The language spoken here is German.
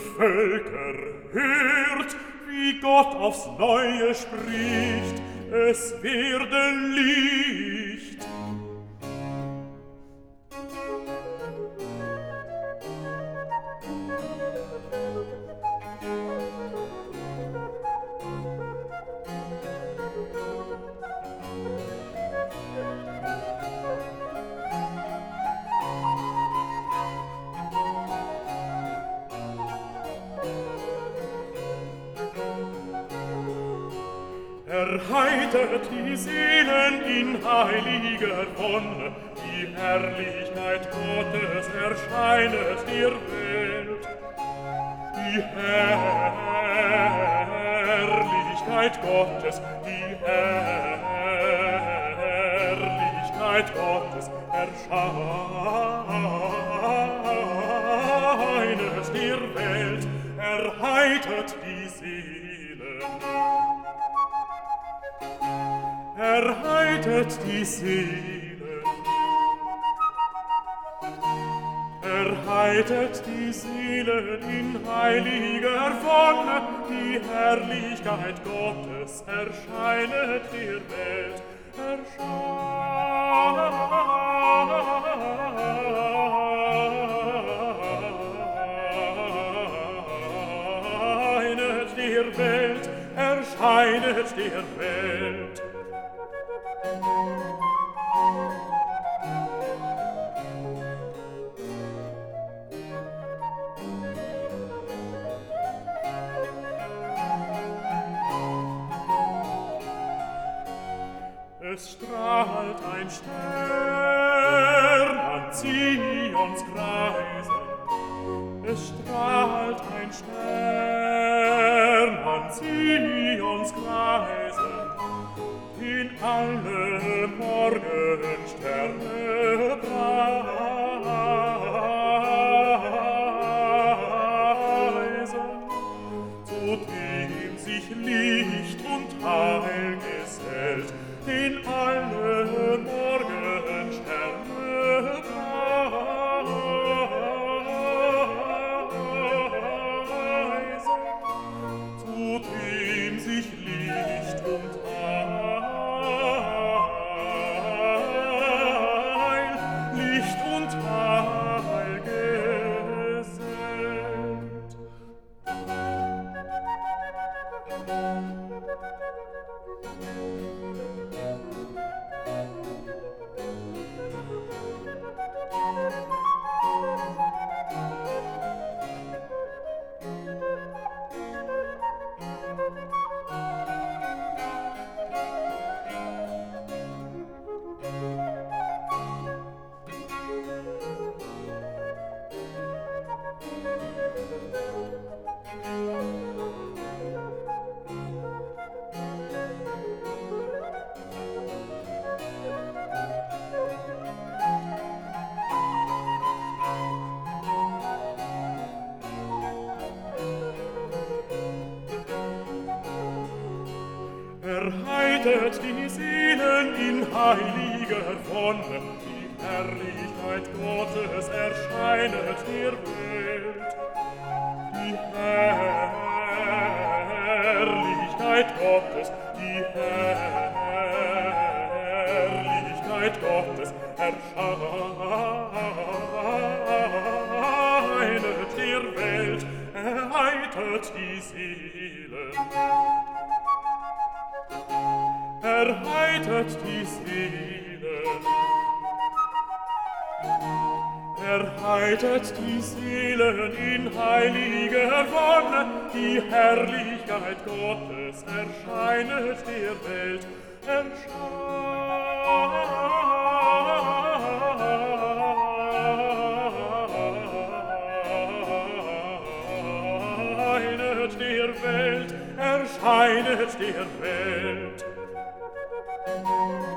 Völker, hört, wie Gott aufs Neue spricht, es werde Licht. Erheitert die Seelen in heiliger Wonne, die Herrlichkeit Gottes erscheinet der Welt. Die Herrlichkeit Gottes, die Herrlichkeit Gottes erscheinet der Welt, erheitert die Seelen. Erheitert die Seelen, erheitert die Seelen in heiliger Wonne, die Herrlichkeit Gottes erscheinet der Welt, erscheinet der Welt, erscheinet der Welt. Es strahlt ein Stern an Zions Kreisen. Es strahlt ein Stern an Zions Kreisen. In alle Morgensterne preisen, zu dem sich Licht und Heil gesellt, in alle Morgensterne preisen, zu dem sich Licht und Heil, Licht und Heil gesellt. Erheitert die Seelen in heiliger Wonne, die Herrlichkeit Gottes erscheinet der Welt. Die Herrlichkeit Gottes, die Herrlichkeit Gottes erscheinet der Welt, erheitert die Seelen. Erheitert die Seelen, erheitert die Seelen in heiliger Wonne, die Herrlichkeit Gottes erscheinet der Welt, erscheinet der Welt, erscheinet der Welt.